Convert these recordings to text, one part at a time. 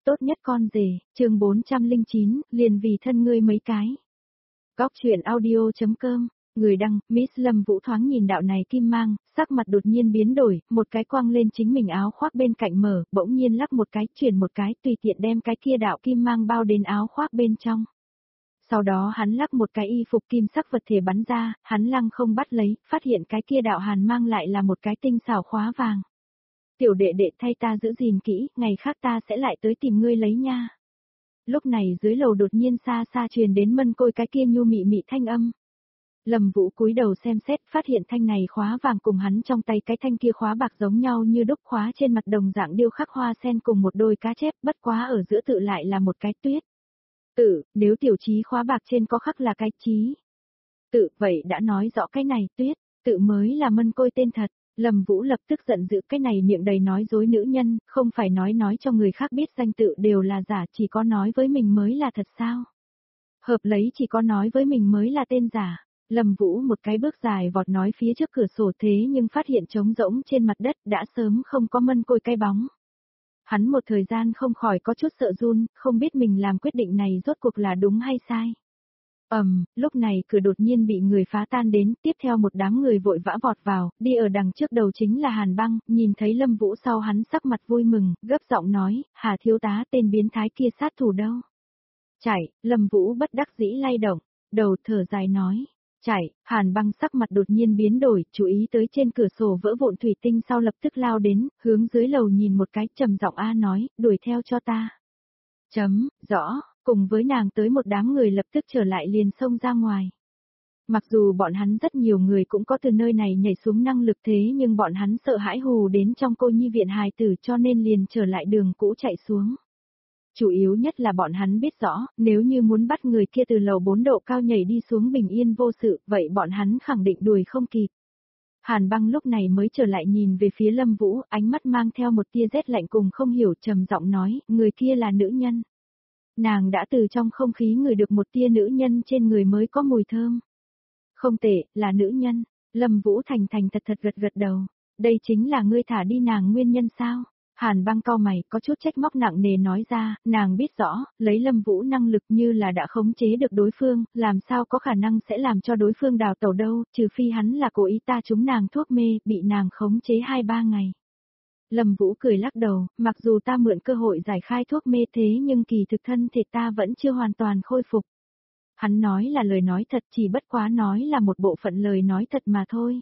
tốt nhất con rể, chương 409, liền vì thân ngươi mấy cái. Góc truyện audio.com, người đăng, Miss Lâm Vũ thoáng nhìn đạo này kim mang, sắc mặt đột nhiên biến đổi, một cái quăng lên chính mình áo khoác bên cạnh mở, bỗng nhiên lắc một cái, chuyển một cái, tùy tiện đem cái kia đạo kim mang bao đến áo khoác bên trong. Sau đó hắn lắc một cái y phục kim sắc vật thể bắn ra, hắn lăng không bắt lấy, phát hiện cái kia đạo hàn mang lại là một cái tinh xảo khóa vàng. Tiểu đệ đệ thay ta giữ gìn kỹ, ngày khác ta sẽ lại tới tìm ngươi lấy nha. Lúc này dưới lầu đột nhiên xa xa truyền đến mân côi cái kia nhu mị mị thanh âm. Lâm Vũ cúi đầu xem xét, phát hiện thanh này khóa vàng cùng hắn trong tay cái thanh kia khóa bạc giống nhau như đúc, khóa trên mặt đồng dạng điêu khắc hoa sen cùng một đôi cá chép, bất quá ở giữa tự lại là một cái tuyết. Tự, nếu tiểu chí khóa bạc trên có khắc là cái chí. Tự, vậy đã nói rõ cái này tuyết, tự mới là mân côi tên thật. Lâm Vũ lập tức giận dữ, cái này miệng đầy nói dối nữ nhân, không phải nói cho người khác biết danh tự đều là giả, chỉ có nói với mình mới là thật sao? Hợp lấy chỉ có nói với mình mới là tên giả. Lâm Vũ một cái bước dài vọt nói phía trước cửa sổ, thế nhưng phát hiện trống rỗng trên mặt đất đã sớm không có mân côi cái bóng. Hắn một thời gian không khỏi có chút sợ run, không biết mình làm quyết định này rốt cuộc là đúng hay sai. Lúc này cửa đột nhiên bị người phá tan đến, tiếp theo một đám người vội vã vọt vào, đi ở đằng trước đầu chính là Hàn Băng, nhìn thấy Lâm Vũ sau hắn sắc mặt vui mừng, gấp giọng nói, Hà thiếu tá tên biến thái kia sát thủ đâu? Chạy, Lâm Vũ bất đắc dĩ lay động, đầu thở dài nói, chạy, Hàn Băng sắc mặt đột nhiên biến đổi, chú ý tới trên cửa sổ vỡ vụn thủy tinh sau lập tức lao đến, hướng dưới lầu nhìn một cái, trầm giọng a nói, đuổi theo cho ta. Rõ. Cùng với nàng tới một đám người lập tức trở lại liền xông ra ngoài. Mặc dù bọn hắn rất nhiều người cũng có từ nơi này nhảy xuống năng lực, thế nhưng bọn hắn sợ hãi hù đến trong cô nhi viện hài tử cho nên liền trở lại đường cũ chạy xuống. Chủ yếu nhất là bọn hắn biết rõ, nếu như muốn bắt người kia từ lầu 4 độ cao nhảy đi xuống bình yên vô sự, vậy bọn hắn khẳng định đuổi không kịp. Hàn Băng lúc này mới trở lại nhìn về phía Lâm Vũ, ánh mắt mang theo một tia rét lạnh cùng không hiểu, trầm giọng nói, người kia là nữ nhân. Nàng đã từ trong không khí ngửi được một tia nữ nhân trên người mới có mùi thơm. Không tệ, là nữ nhân. Lâm Vũ thành thật gật đầu. Đây chính là ngươi thả đi nàng nguyên nhân sao? Hàn Băng cau mày, có chút trách móc nặng nề nói ra, nàng biết rõ, lấy Lâm Vũ năng lực như là đã khống chế được đối phương, làm sao có khả năng sẽ làm cho đối phương đào tẩu đâu, trừ phi hắn là cố ý ta trúng nàng thuốc mê, bị nàng khống chế 2-3 ngày. Lâm Vũ cười lắc đầu, mặc dù ta mượn cơ hội giải khai thuốc mê thế nhưng kỳ thực thân thể ta vẫn chưa hoàn toàn khôi phục. Hắn nói là lời nói thật, chỉ bất quá nói là một bộ phận lời nói thật mà thôi.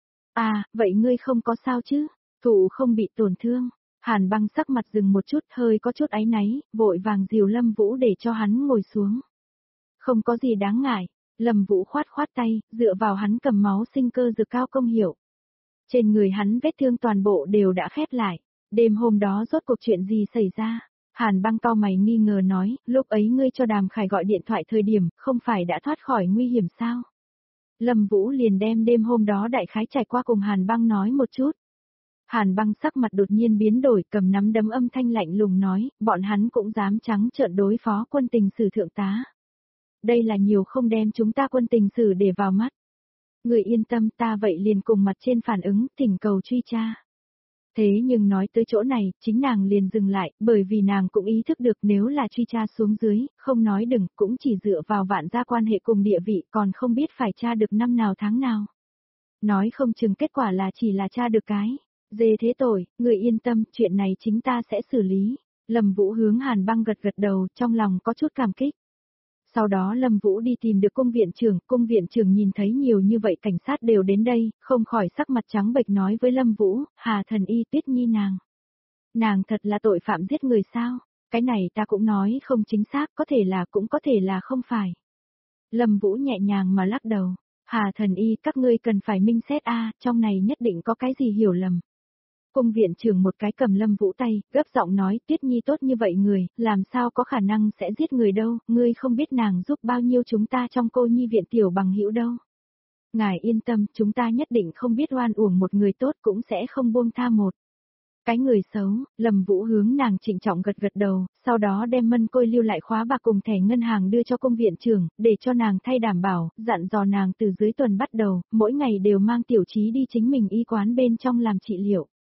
À, vậy ngươi không có sao chứ? Thụ không bị tổn thương. Hàn Băng sắc mặt dừng một chút, hơi có chút áy náy, vội vàng dìu Lâm Vũ để cho hắn ngồi xuống. Không có gì đáng ngại. Lâm Vũ khoát tay, dựa vào hắn cầm máu sinh cơ dược cao công hiệu. Trên người hắn vết thương toàn bộ đều đã khép lại. Đêm hôm đó rốt cuộc chuyện gì xảy ra? Hàn Băng cau mày nghi ngờ nói, lúc ấy ngươi cho Đàm Khải gọi điện thoại thời điểm, không phải đã thoát khỏi nguy hiểm sao? Lâm Vũ liền đem đêm hôm đó đại khái trải qua cùng Hàn Băng nói một chút. Hàn Băng sắc mặt đột nhiên biến đổi, cầm nắm đấm âm thanh lạnh lùng nói, bọn hắn cũng dám trắng trợn đối phó quân tình sử thượng tá. Đây là nhiều không đem chúng ta quân tình sử để vào mắt. Người yên tâm, ta vậy liền cùng mặt trên phản ứng, thỉnh cầu truy tra. Thế nhưng nói tới chỗ này, chính nàng liền dừng lại, bởi vì nàng cũng ý thức được nếu là truy tra xuống dưới, không nói đừng, cũng chỉ dựa vào Vạn gia quan hệ cùng địa vị, còn không biết phải tra được năm nào tháng nào. Nói không chừng kết quả là chỉ là tra được cái. Dê thế tội, người yên tâm, chuyện này chính ta sẽ xử lý. Lâm Vũ hướng Hàn Băng gật đầu, trong lòng có chút cảm kích. Sau đó Lâm Vũ đi tìm được cung viện trưởng nhìn thấy nhiều như vậy cảnh sát đều đến đây, không khỏi sắc mặt trắng bệch nói với Lâm Vũ, Hà thần y Tuyết Nhi nàng. Nàng thật là tội phạm giết người sao? Cái này ta cũng nói không chính xác, có thể là cũng có thể là không phải. Lâm Vũ nhẹ nhàng mà lắc đầu, Hà thần y các ngươi cần phải minh xét trong này nhất định có cái gì hiểu lầm. Cung viện trưởng một cái cầm Lâm Vũ tay, gấp giọng nói, Tuyết Nhi tốt như vậy người, làm sao có khả năng sẽ giết người đâu, ngươi không biết nàng giúp bao nhiêu chúng ta trong cô nhi viện tiểu bằng hữu đâu. Ngài yên tâm, chúng ta nhất định không biết oan uổng một người tốt cũng sẽ không buông tha một. Cái người xấu, Lâm Vũ hướng nàng trịnh trọng gật đầu, sau đó đem mân côi lưu lại khóa bạc cùng thẻ ngân hàng đưa cho cung viện trưởng, để cho nàng thay đảm bảo, dặn dò nàng từ dưới tuần bắt đầu, mỗi ngày đều mang tiểu trí đi chính mình y quán bên trong làm trị liệu.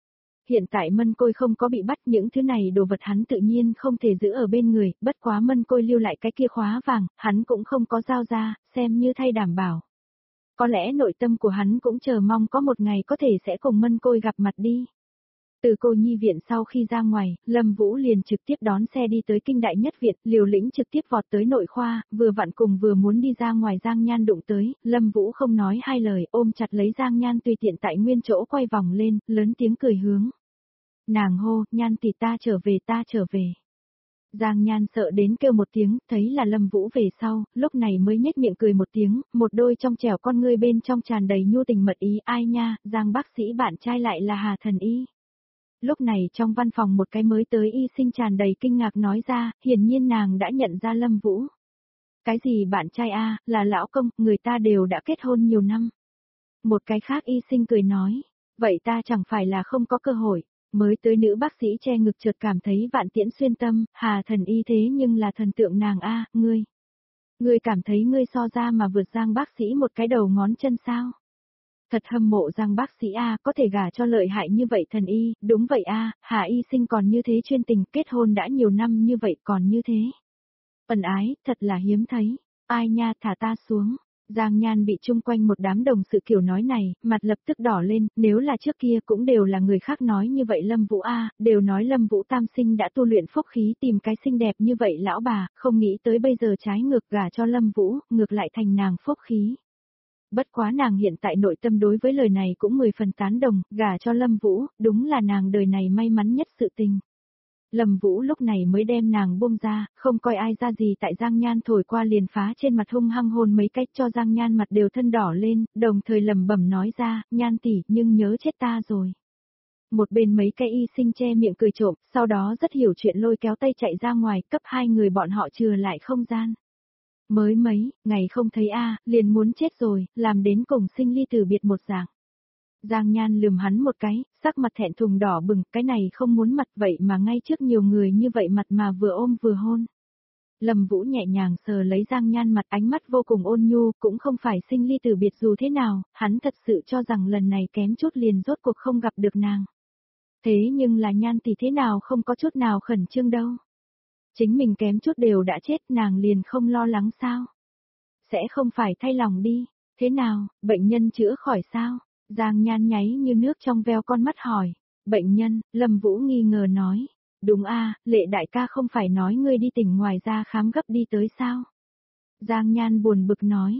Hiện tại Mân Côi không có bị bắt, những thứ này đồ vật hắn tự nhiên không thể giữ ở bên người, bất quá Mân Côi lưu lại cái kia khóa vàng, hắn cũng không có giao ra, xem như thay đảm bảo. Có lẽ nội tâm của hắn cũng chờ mong có một ngày có thể sẽ cùng Mân Côi gặp mặt đi. Từ cô nhi viện sau khi ra ngoài, Lâm Vũ liền trực tiếp đón xe đi tới kinh đại nhất viện, Liều Lĩnh trực tiếp vọt tới nội khoa, vừa vặn cùng vừa muốn đi ra ngoài Giang Nhan đụng tới, Lâm Vũ không nói hai lời, ôm chặt lấy Giang Nhan tùy tiện tại nguyên chỗ quay vòng lên, lớn tiếng cười hướng. Nàng hô, Nhan tỷ ta trở về. Giang Nhan sợ đến kêu một tiếng, thấy là Lâm Vũ về sau, lúc này mới nhếch miệng cười một tiếng, một đôi trong trẻo con ngươi bên trong tràn đầy nhu tình mật ý, ai nha, Giang bác sĩ bạn trai lại là Hà Thần Y. Lúc này trong văn phòng một cái mới tới y sinh tràn đầy kinh ngạc nói ra, hiển nhiên nàng đã nhận ra Lâm Vũ. Cái gì bạn trai a, là lão công, người ta đều đã kết hôn nhiều năm. Một cái khác y sinh cười nói, vậy ta chẳng phải là không có cơ hội. Mới tới nữ bác sĩ che ngực chợt cảm thấy vạn tiễn xuyên tâm, Hà Thần Y thế nhưng là thần tượng nàng a, ngươi. Ngươi cảm thấy ngươi so ra mà vượt Giang bác sĩ một cái đầu ngón chân sao? Thật hâm mộ Giang bác sĩ a, có thể gả cho lợi hại như vậy thần y, đúng vậy a, Hà y sinh còn như thế chuyên tình, kết hôn đã nhiều năm như vậy còn như thế. Ẩn ái, thật là hiếm thấy, ai nha thả ta xuống. Giang Nhan bị chung quanh một đám đồng sự kiểu nói này, mặt lập tức đỏ lên, nếu là trước kia cũng đều là người khác nói như vậy Lâm Vũ a, đều nói Lâm Vũ tam sinh đã tu luyện phúc khí tìm cái xinh đẹp như vậy lão bà, không nghĩ tới bây giờ trái ngược gả cho Lâm Vũ, ngược lại thành nàng phúc khí. Bất quá nàng hiện tại nội tâm đối với lời này cũng 10 phần tán đồng, gả cho Lâm Vũ, đúng là nàng đời này may mắn nhất sự tình. Lâm Vũ lúc này mới đem nàng buông ra, không coi ai ra gì tại Giang Nhan thổi qua liền phá trên mặt hung hăng hôn mấy cách cho Giang Nhan mặt đều thân đỏ lên, đồng thời lẩm bẩm nói ra, Nhan tỷ, nhưng nhớ chết ta rồi. Một bên mấy cái y sinh che miệng cười trộm, sau đó rất hiểu chuyện lôi kéo tay chạy ra ngoài, cấp hai người bọn họ chừa lại không gian. Mới mấy, ngày không thấy a, liền muốn chết rồi, làm đến cùng sinh ly từ biệt một dạng. Giang Nhan lườm hắn một cái, sắc mặt thẹn thùng đỏ bừng, cái này không muốn mặt vậy mà ngay trước nhiều người như vậy mặt mà vừa ôm vừa hôn. Lâm Vũ nhẹ nhàng sờ lấy Giang Nhan mặt, ánh mắt vô cùng ôn nhu, cũng không phải sinh ly từ biệt dù thế nào, hắn thật sự cho rằng lần này kém chút liền rốt cuộc không gặp được nàng. Thế nhưng là Nhan tỷ thế nào không có chút nào khẩn trương đâu. Chính mình kém chút đều đã chết, nàng liền không lo lắng sao? Sẽ không phải thay lòng đi, thế nào, bệnh nhân chữa khỏi sao? Giang Nhan nháy như nước trong veo con mắt hỏi. Bệnh nhân, Lâm Vũ nghi ngờ nói. Đúng a, Lệ đại ca không phải nói ngươi đi tỉnh ngoài ra khám gấp đi tới sao? Giang Nhan buồn bực nói.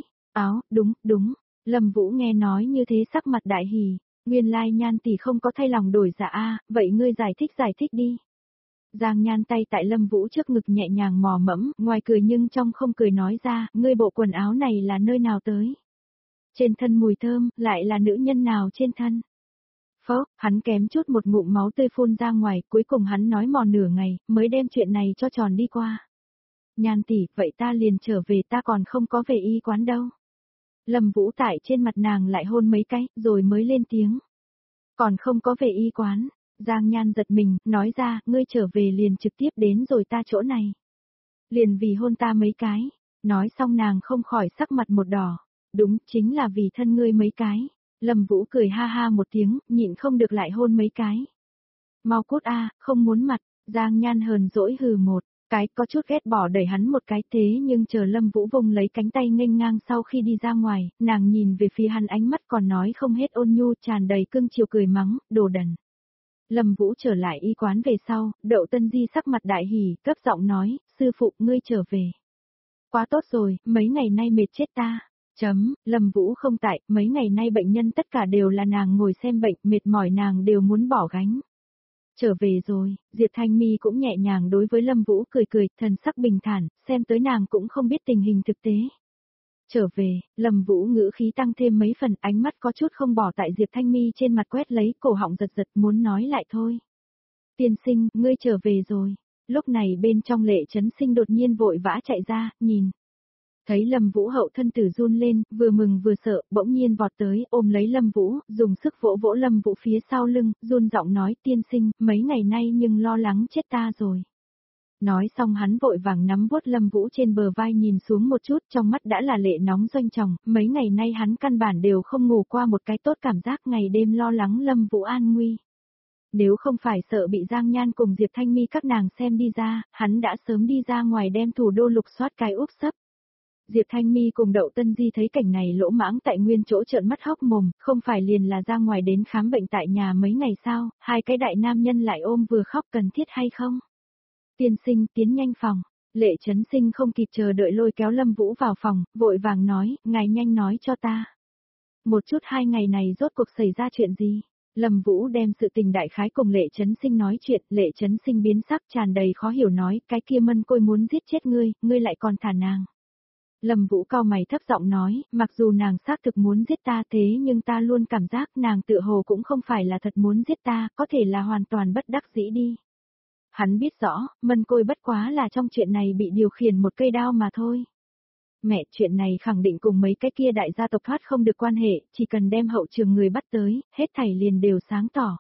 Đúng. Lâm Vũ nghe nói như thế sắc mặt đại hỉ. Nguyên lai Nhan tỷ không có thay lòng đổi dạ a, vậy ngươi giải thích đi. Giang Nhan tay tại Lâm Vũ trước ngực nhẹ nhàng mò mẫm, ngoài cười nhưng trong không cười nói ra, ngươi bộ quần áo này là nơi nào tới? Trên thân mùi thơm, lại là nữ nhân nào trên thân? Phốc, hắn kém chút một ngụm máu tươi phun ra ngoài, cuối cùng hắn nói mò nửa ngày, mới đem chuyện này cho tròn đi qua. Nhan tỷ, vậy ta liền trở về, ta còn không có về y quán đâu. Lâm Vũ tại trên mặt nàng lại hôn mấy cái, rồi mới lên tiếng. Còn không có về y quán. Giang Nhan giật mình, nói ra, ngươi trở về liền trực tiếp đến rồi ta chỗ này. Liền vì hôn ta mấy cái. Nói xong nàng không khỏi sắc mặt một đỏ. Đúng, chính là vì thân ngươi mấy cái. Lâm Vũ cười ha ha một tiếng, nhịn không được lại hôn mấy cái. Mau cút a, không muốn mặt. Giang Nhan hờn dỗi hừ một cái, có chút ghét bỏ đẩy hắn một cái, thế nhưng chờ Lâm Vũ vùng lấy cánh tay nghênh ngang sau khi đi ra ngoài, nàng nhìn về phía hắn, ánh mắt còn nói không hết ôn nhu, tràn đầy cưng chiều, cười mắng, đồ đần. Lâm Vũ trở lại y quán về sau, Đậu Tân Di sắc mặt đại hỉ, cấp giọng nói, sư phụ ngươi trở về. Quá tốt rồi, mấy ngày nay mệt chết ta. Lâm Vũ không tại, mấy ngày nay bệnh nhân tất cả đều là nàng ngồi xem bệnh, mệt mỏi nàng đều muốn bỏ gánh. Trở về rồi, Diệp Thanh Mi cũng nhẹ nhàng đối với Lâm Vũ cười, thần sắc bình thản, xem tới nàng cũng không biết tình hình thực tế. Trở về, Lâm Vũ ngữ khí tăng thêm mấy phần, ánh mắt có chút không bỏ tại Diệp Thanh Mi trên mặt, quét lấy, cổ họng giật muốn nói lại thôi. Tiên sinh, ngươi trở về rồi. Lúc này bên trong Lệ Trấn Sinh đột nhiên vội vã chạy ra, nhìn. Thấy Lâm Vũ hậu thân tử run lên, vừa mừng vừa sợ, bỗng nhiên vọt tới, ôm lấy Lâm Vũ, dùng sức vỗ vỗ Lâm Vũ phía sau lưng, run giọng nói, tiên sinh, mấy ngày nay nhưng lo lắng chết ta rồi. Nói xong hắn vội vàng nắm vuốt Lâm Vũ trên bờ vai, nhìn xuống một chút, trong mắt đã là lệ nóng doanh tròng, mấy ngày nay hắn căn bản đều không ngủ qua một cái tốt, cảm giác ngày đêm lo lắng Lâm Vũ an nguy. Nếu không phải sợ bị Giang Nhan cùng Diệp Thanh Mi các nàng xem đi ra, hắn đã sớm đi ra ngoài đem thủ đô lục soát cái úp sấp. Diệp Thanh Mi cùng Đậu Tân Di thấy cảnh này lỗ mãng tại nguyên chỗ trợn mắt hốc mồm, không phải liền là ra ngoài đến khám bệnh tại nhà mấy ngày sao, hai cái đại nam nhân lại ôm vừa khóc cần thiết hay không? Tiên sinh tiến nhanh phòng, Lệ Chấn Sinh không kịp chờ đợi lôi kéo Lâm Vũ vào phòng, vội vàng nói, ngài nhanh nói cho ta. Một chút 2 ngày này rốt cuộc xảy ra chuyện gì? Lâm Vũ đem sự tình đại khái cùng Lệ Chấn Sinh nói chuyện, Lệ Chấn Sinh biến sắc tràn đầy khó hiểu nói, cái kia Mân Côi muốn giết chết ngươi lại còn thả nàng. Lâm Vũ cau mày thấp giọng nói, mặc dù nàng xác thực muốn giết ta thế nhưng ta luôn cảm giác nàng tựa hồ cũng không phải là thật muốn giết ta, có thể là hoàn toàn bất đắc dĩ đi. Hắn biết rõ, Mân Côi bất quá là trong chuyện này bị điều khiển một cây đao mà thôi. Mẹ, chuyện này khẳng định cùng mấy cái kia đại gia tộc thoát không được quan hệ, chỉ cần đem hậu trường người bắt tới, hết thảy liền đều sáng tỏ.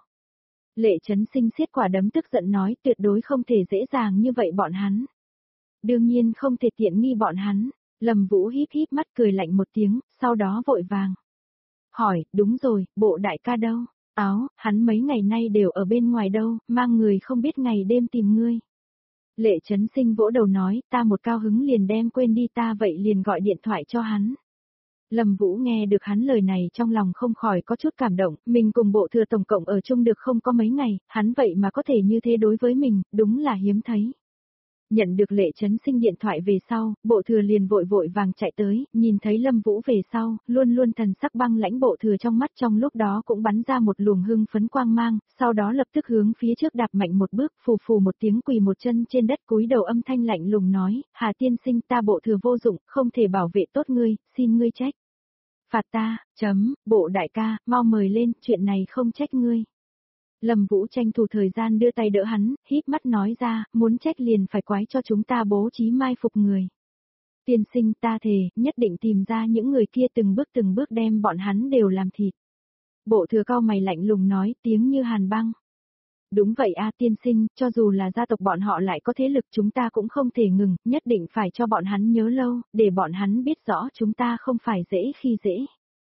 Lệ Chấn Sinh siết quả đấm tức giận nói tuyệt đối không thể dễ dàng như vậy bọn hắn. Đương nhiên không thể tiện nghi bọn hắn. Lâm Vũ híp híp mắt cười lạnh một tiếng, sau đó vội vàng. Hỏi, đúng rồi, bộ đại ca đâu? Hắn mấy ngày nay đều ở bên ngoài đâu, mang người không biết ngày đêm tìm ngươi. Lệ Chấn Sinh vỗ đầu nói, ta một cao hứng liền đem quên đi ta vậy liền gọi điện thoại cho hắn. Lâm Vũ nghe được hắn lời này trong lòng không khỏi có chút cảm động, mình cùng bộ thừa tổng cộng ở chung được không có mấy ngày, hắn vậy mà có thể như thế đối với mình, đúng là hiếm thấy. Nhận được Lệ Chấn Sinh điện thoại về sau, bộ thừa liền vội vội vàng chạy tới, nhìn thấy Lâm Vũ về sau, luôn luôn thần sắc băng lãnh bộ thừa trong mắt trong lúc đó cũng bắn ra một luồng hưng phấn quang mang, sau đó lập tức hướng phía trước đạp mạnh một bước, phù phù một tiếng quỳ một chân trên đất cúi đầu âm thanh lạnh lùng nói, Hà tiên sinh ta bộ thừa vô dụng, không thể bảo vệ tốt ngươi, xin ngươi trách. Phạt ta, bộ đại ca, mau mời lên, chuyện này không trách ngươi. Lâm Vũ tranh thủ thời gian đưa tay đỡ hắn, híp mắt nói ra, muốn trách liền phải quái cho chúng ta bố trí mai phục người. Tiên sinh ta thề, nhất định tìm ra những người kia từng bước đem bọn hắn đều làm thịt. Bộ thừa cau mày lạnh lùng nói, tiếng như hàn băng. Đúng vậy a tiên sinh, cho dù là gia tộc bọn họ lại có thế lực chúng ta cũng không thể ngừng, nhất định phải cho bọn hắn nhớ lâu, để bọn hắn biết rõ chúng ta không phải dễ khi dễ.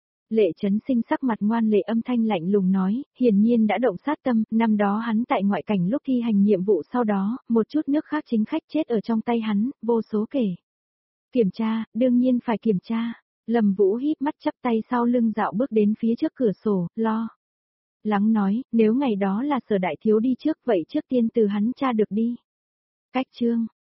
Lệ Chấn Sinh sắc mặt ngoan lệ âm thanh lạnh lùng nói, hiển nhiên đã động sát tâm, năm đó hắn tại ngoại cảnh lúc thi hành nhiệm vụ sau đó, một chút nước khác chính khách chết ở trong tay hắn, vô số kể. Kiểm tra, đương nhiên phải kiểm tra. Lâm Vũ híp mắt chắp tay sau lưng dạo bước đến phía trước cửa sổ, lo lắng nói, nếu ngày đó là Sở đại thiếu đi trước vậy trước tiên từ hắn tra được đi. Cách chương